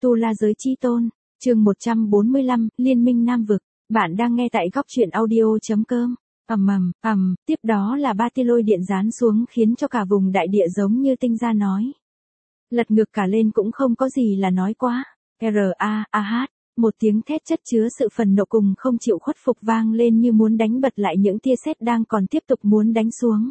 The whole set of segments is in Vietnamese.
Tu La Giới Chi Tôn, chương 145, Liên minh Nam Vực. Bạn đang nghe tại góc truyện audio.com. Tiếp đó là ba tia lôi điện giáng xuống khiến cho cả vùng đại địa giống như tinh ra nói. Lật ngược cả lên cũng không có gì là nói quá. R-A-A-H, một tiếng thét chất chứa sự phần nộ cùng không chịu khuất phục vang lên như muốn đánh bật lại những tia sét đang còn tiếp tục muốn đánh xuống.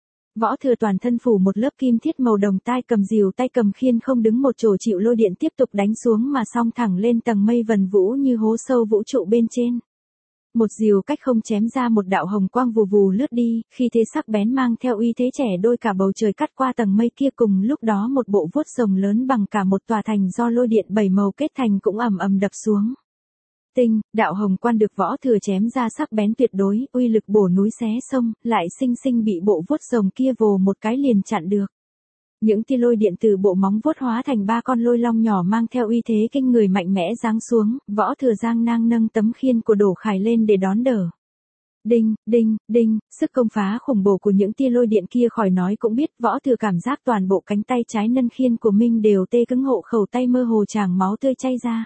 Võ Thừa toàn thân phủ một lớp kim thiết màu đồng, tai cầm rìu tay cầm khiên không đứng một chỗ chịu lôi điện tiếp tục đánh xuống mà song thẳng lên tầng mây vần vũ như hố sâu vũ trụ bên trên. Một rìu cách không chém ra một đạo hồng quang vù vù lướt đi, khi thế sắc bén mang theo uy thế trẻ đôi cả bầu trời cắt qua tầng mây kia, cùng lúc đó một bộ vuốt rồng lớn bằng cả một tòa thành do lôi điện bảy màu kết thành cũng ầm ầm đập xuống. Tinh, đạo hồng quan được Võ Thừa chém ra sắc bén tuyệt đối, uy lực bổ núi xé sông, lại sinh sinh bị bộ vuốt rồng kia vồ một cái liền chặn được. Những tia lôi điện từ bộ móng vuốt hóa thành ba con lôi long nhỏ mang theo uy thế kinh người mạnh mẽ giáng xuống, Võ Thừa giang nang nâng tấm khiên của Đổ Khải lên để đón đỡ. Đinh, đinh, đinh, sức công phá khủng bổ của những tia lôi điện kia khỏi nói cũng biết, Võ Thừa cảm giác toàn bộ cánh tay trái nâng khiên của mình đều tê cứng, hộ khẩu tay mơ hồ tràng máu tươi chay ra.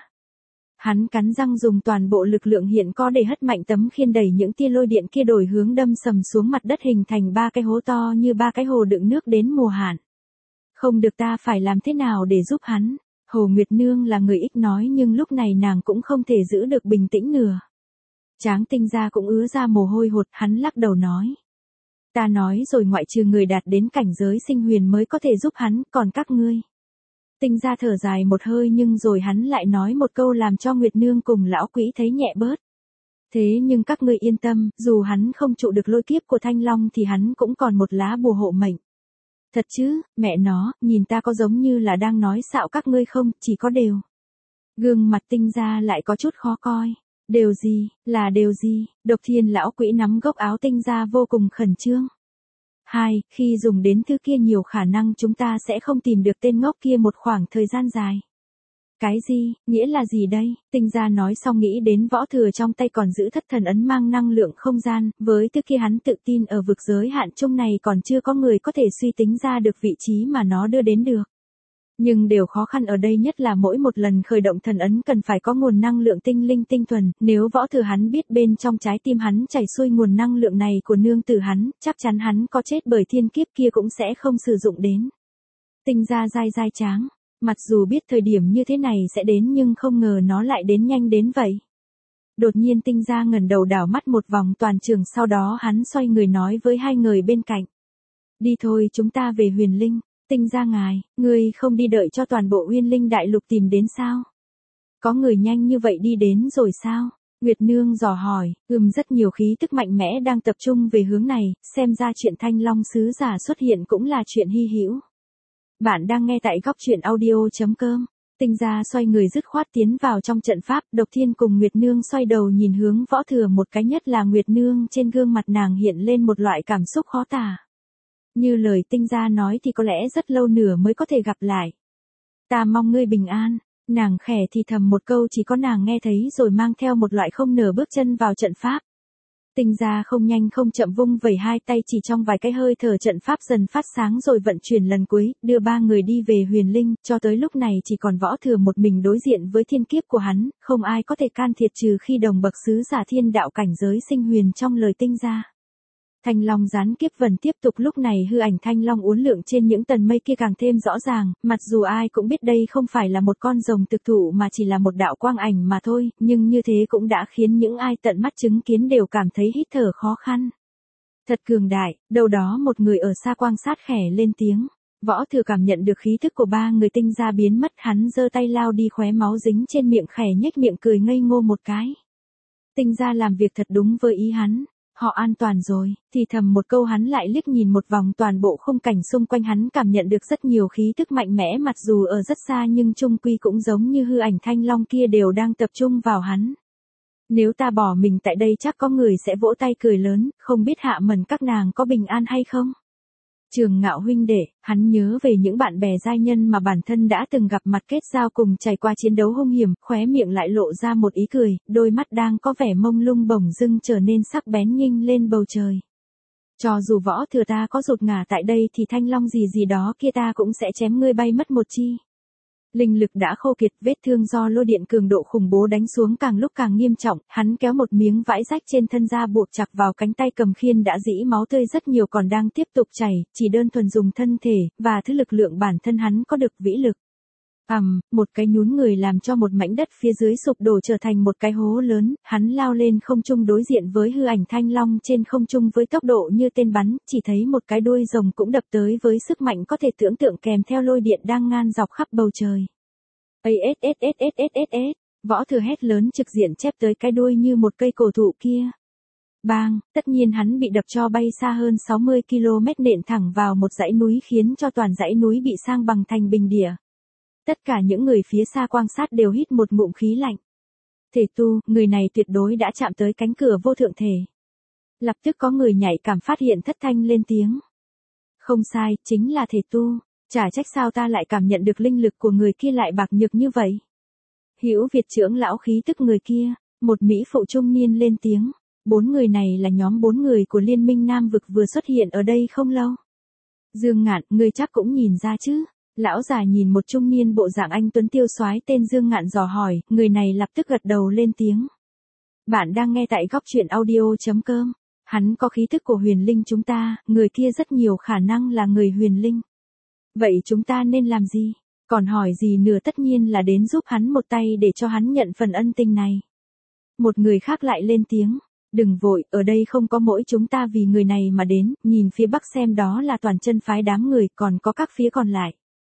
Hắn cắn răng dùng toàn bộ lực lượng hiện có để hất mạnh tấm khiên đẩy những tia lôi điện kia đổi hướng đâm sầm xuống mặt đất hình thành ba cái hố to như ba cái hồ đựng nước đến mùa hạn. Không được, ta phải làm thế nào để giúp hắn? Hồ Nguyệt Nương là người ít nói nhưng lúc này nàng cũng không thể giữ được bình tĩnh nửa. Tráng Tinh Gia cũng ứa ra mồ hôi hột, hắn lắc đầu nói. Ta nói rồi, ngoại trừ người đạt đến cảnh giới sinh huyền mới có thể giúp hắn, còn các ngươi. Tinh Gia thở dài một hơi nhưng rồi hắn lại nói một câu làm cho Nguyệt Nương cùng lão quỹ thấy nhẹ bớt. Thế nhưng các ngươi yên tâm, dù hắn không trụ được lôi kiếp của Thanh Long thì hắn cũng còn một lá bùa hộ mệnh. Thật chứ, mẹ nó, nhìn ta có giống như là đang nói xạo các ngươi không, chỉ có đều. Gương mặt Tinh Gia lại có chút khó coi. Đều gì, là đều gì? Độc Thiên lão quỹ nắm gốc áo Tinh Gia vô cùng khẩn trương. Khi dùng đến thứ kia nhiều khả năng chúng ta sẽ không tìm được tên ngốc kia một khoảng thời gian dài. Cái gì, nghĩa là gì đây? Tinh Gia nói xong nghĩ đến Võ Thừa trong tay còn giữ thất thần ấn mang năng lượng không gian, với thứ kia hắn tự tin ở vực giới hạn chung này còn chưa có người có thể suy tính ra được vị trí mà nó đưa đến được. Nhưng điều khó khăn ở đây nhất là mỗi một lần khởi động thần ấn cần phải có nguồn năng lượng tinh linh tinh thuần, nếu Võ Thừa hắn biết bên trong trái tim hắn chảy xuôi nguồn năng lượng này của nương tử hắn, chắc chắn hắn có chết bởi thiên kiếp kia cũng sẽ không sử dụng đến. Tinh Gia dai dai tráng, mặc dù biết thời điểm như thế này sẽ đến nhưng không ngờ nó lại đến nhanh đến vậy. Đột nhiên Tinh Gia ngẩng đầu đảo mắt một vòng toàn trường, sau đó hắn xoay người nói với hai người bên cạnh. Đi thôi, chúng ta về Huyền Linh. Tinh Gia ngài, ngươi không đi đợi cho toàn bộ Huyền Linh đại lục tìm đến sao? Có người nhanh như vậy đi đến rồi sao? Nguyệt Nương dò hỏi, rất nhiều khí tức mạnh mẽ đang tập trung về hướng này, xem ra chuyện Thanh Long sứ giả xuất hiện cũng là chuyện hy hữu. Bạn đang nghe tại góc truyện audio.com. Tinh Gia xoay người dứt khoát tiến vào trong trận pháp, Độc Thiên cùng Nguyệt Nương xoay đầu nhìn hướng Võ Thừa một cái, nhất là Nguyệt Nương trên gương mặt nàng hiện lên một loại cảm xúc khó tả. Như lời Tinh Gia nói thì có lẽ rất lâu nữa mới có thể gặp lại. Ta mong ngươi bình an, nàng khẽ thì thầm một câu chỉ có nàng nghe thấy rồi mang theo một loại không nở bước chân vào trận pháp. Tinh Gia không nhanh không chậm vung vẩy hai tay, chỉ trong vài cái hơi thở trận pháp dần phát sáng rồi vận chuyển lần cuối, đưa ba người đi về Huyền Linh, cho tới lúc này chỉ còn Võ Thừa một mình đối diện với thiên kiếp của hắn, không ai có thể can thiệp trừ khi đồng bậc sứ giả thiên đạo cảnh giới sinh huyền trong lời Tinh Gia. Thanh Long gián kiếp vần tiếp tục, lúc này hư ảnh Thanh Long uốn lượn trên những tầng mây kia càng thêm rõ ràng, mặc dù ai cũng biết đây không phải là một con rồng thực thụ mà chỉ là một đạo quang ảnh mà thôi, nhưng như thế cũng đã khiến những ai tận mắt chứng kiến đều cảm thấy hít thở khó khăn. Thật cường đại, đâu đó một người ở xa quan sát khẽ lên tiếng. Võ Thừa cảm nhận được khí thức của ba người Tinh Gia biến mất, hắn giơ tay lao đi khóe máu dính trên miệng, khẽ nhếch miệng cười ngây ngô một cái. Tinh Gia làm việc thật đúng với ý hắn. Họ an toàn rồi, thì thầm một câu, hắn lại liếc nhìn một vòng toàn bộ khung cảnh xung quanh, hắn cảm nhận được rất nhiều khí tức mạnh mẽ, mặc dù ở rất xa nhưng chung quy cũng giống như hư ảnh Thanh Long kia đều đang tập trung vào hắn. Nếu ta bỏ mình tại đây chắc có người sẽ vỗ tay cười lớn, không biết Hạ Mẩn các nàng có bình an hay không? Trường Ngạo huynh đệ, hắn nhớ về những bạn bè giai nhân mà bản thân đã từng gặp mặt kết giao cùng trải qua chiến đấu hung hiểm, khóe miệng lại lộ ra một ý cười, đôi mắt đang có vẻ mông lung bỗng dưng trở nên sắc bén nghênh lên bầu trời. Cho dù Võ Thừa ta có rụt ngả tại đây thì Thanh Long gì gì đó kia ta cũng sẽ chém ngươi bay mất một chi. Linh lực đã khô kiệt, vết thương do lôi điện cường độ khủng bố đánh xuống càng lúc càng nghiêm trọng, hắn kéo một miếng vải rách trên thân ra buộc chặt vào cánh tay cầm khiên đã dĩ máu tươi rất nhiều còn đang tiếp tục chảy, chỉ đơn thuần dùng thân thể, và thứ lực lượng bản thân hắn có được vĩ lực. Một cái nhún người làm cho một mảnh đất phía dưới sụp đổ trở thành một cái hố lớn, hắn lao lên không trung đối diện với hư ảnh thanh long trên không trung với tốc độ như tên bắn, chỉ thấy một cái đuôi rồng cũng đập tới với sức mạnh có thể tưởng tượng kèm theo lôi điện đang ngang dọc khắp bầu trời. Võ Thừa hét lớn trực diện chép tới cái đuôi như một cây cổ thụ kia. Bang, tất nhiên hắn bị đập cho bay xa hơn 60 km nện thẳng vào một dãy núi khiến cho toàn dãy núi bị sang bằng thành bình địa. Tất cả những người phía xa quan sát đều hít một ngụm khí lạnh. Thể tu, người này tuyệt đối đã chạm tới cánh cửa vô thượng thể. Lập tức có người nhạy cảm phát hiện thất thanh lên tiếng. Không sai, chính là thể tu, chả trách sao ta lại cảm nhận được linh lực của người kia lại bạc nhược như vậy. Hữu Việt trưởng lão khí tức người kia, một mỹ phụ trung niên lên tiếng. 4 người này là nhóm 4 người của Liên minh Nam vực vừa xuất hiện ở đây không lâu. Dương Ngạn, ngươi chắc cũng nhìn ra chứ? Lão già nhìn một trung niên bộ dạng anh tuấn tiêu soái tên Dương Ngạn dò hỏi, người này lập tức gật đầu lên tiếng. Bạn đang nghe tại góc truyện audio.com. Hắn có khí tức của huyền linh chúng ta, người kia rất nhiều khả năng là người huyền linh. Vậy chúng ta nên làm gì? Còn hỏi gì nữa, tất nhiên là đến giúp hắn một tay để cho hắn nhận phần ân tình này. Một người khác lại lên tiếng. Đừng vội, ở đây không có mỗi chúng ta vì người này mà đến, nhìn phía bắc xem đó là toàn chân phái đám người, còn có các phía còn lại.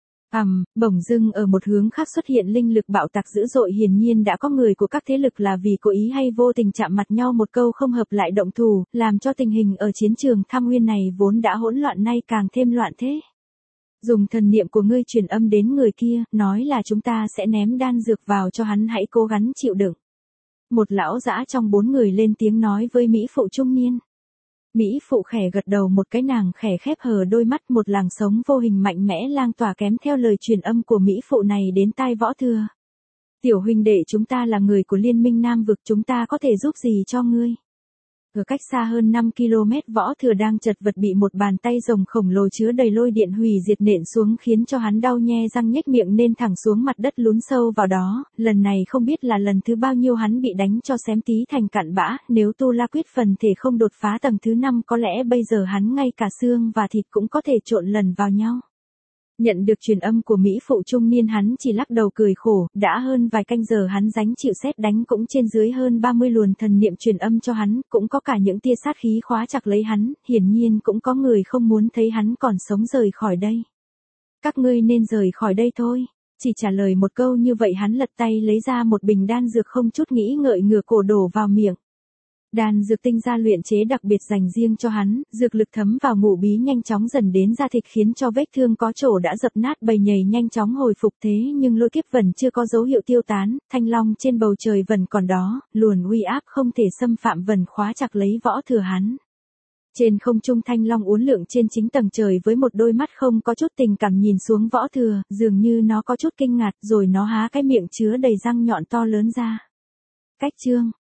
Bỗng dưng ở một hướng khác xuất hiện linh lực bạo tạc dữ dội, hiển nhiên đã có người của các thế lực là vì cố ý hay vô tình chạm mặt nhau một câu không hợp lại động thủ, làm cho tình hình ở chiến trường Tham Nguyên này vốn đã hỗn loạn nay càng thêm loạn thế. Dùng thần niệm của ngươi truyền âm đến người kia, nói là chúng ta sẽ ném đan dược vào cho hắn, hãy cố gắng chịu đựng. Một lão dã trong 4 người lên tiếng nói với mỹ phụ trung niên. Mỹ phụ khẽ gật đầu một cái, nàng khẽ khép hờ đôi mắt, một làn sống vô hình mạnh mẽ lan tỏa kém theo lời truyền âm của mỹ phụ này đến tai Võ Thừa. Tiểu huynh đệ, chúng ta là người của Liên minh Nam vực, chúng ta có thể giúp gì cho ngươi? Ở cách xa hơn 5 km, Võ Thừa đang chật vật bị một bàn tay rồng khổng lồ chứa đầy lôi điện hủy diệt nện xuống khiến cho hắn đau nhe răng nhếch miệng nên thẳng xuống mặt đất lún sâu vào đó, lần này không biết là lần thứ bao nhiêu hắn bị đánh cho xém tí thành cặn bã, nếu tu la quyết phần thể không đột phá tầng thứ 5 có lẽ bây giờ hắn ngay cả xương và thịt cũng có thể trộn lần vào nhau. Nhận được truyền âm của mỹ phụ trung niên, hắn chỉ lắc đầu cười khổ, đã hơn vài canh giờ hắn gánh chịu sét đánh, cũng trên dưới hơn 30 luồn thần niệm truyền âm cho hắn, cũng có cả những tia sát khí khóa chặt lấy hắn, hiển nhiên cũng có người không muốn thấy hắn còn sống rời khỏi đây. Các ngươi nên rời khỏi đây thôi. Chỉ trả lời một câu như vậy, hắn lật tay lấy ra một bình đan dược, không chút nghĩ ngợi ngửa cổ đổ vào miệng. Đan dược tinh gia luyện chế đặc biệt dành riêng cho hắn, dược lực thấm vào ngũ bí nhanh chóng dần đến da thịt khiến cho vết thương có chỗ đã dập nát bầy nhầy nhanh chóng hồi phục, thế nhưng lôi kiếp vẫn chưa có dấu hiệu tiêu tán, thanh long trên bầu trời vẫn còn đó, luồn uy áp không thể xâm phạm vẫn khóa chặt lấy Võ Thừa hắn. Trên không trung thanh long uốn lượn trên chính tầng trời với một đôi mắt không có chút tình cảm nhìn xuống Võ Thừa, dường như nó có chút kinh ngạc, rồi nó há cái miệng chứa đầy răng nhọn to lớn ra. Cách chương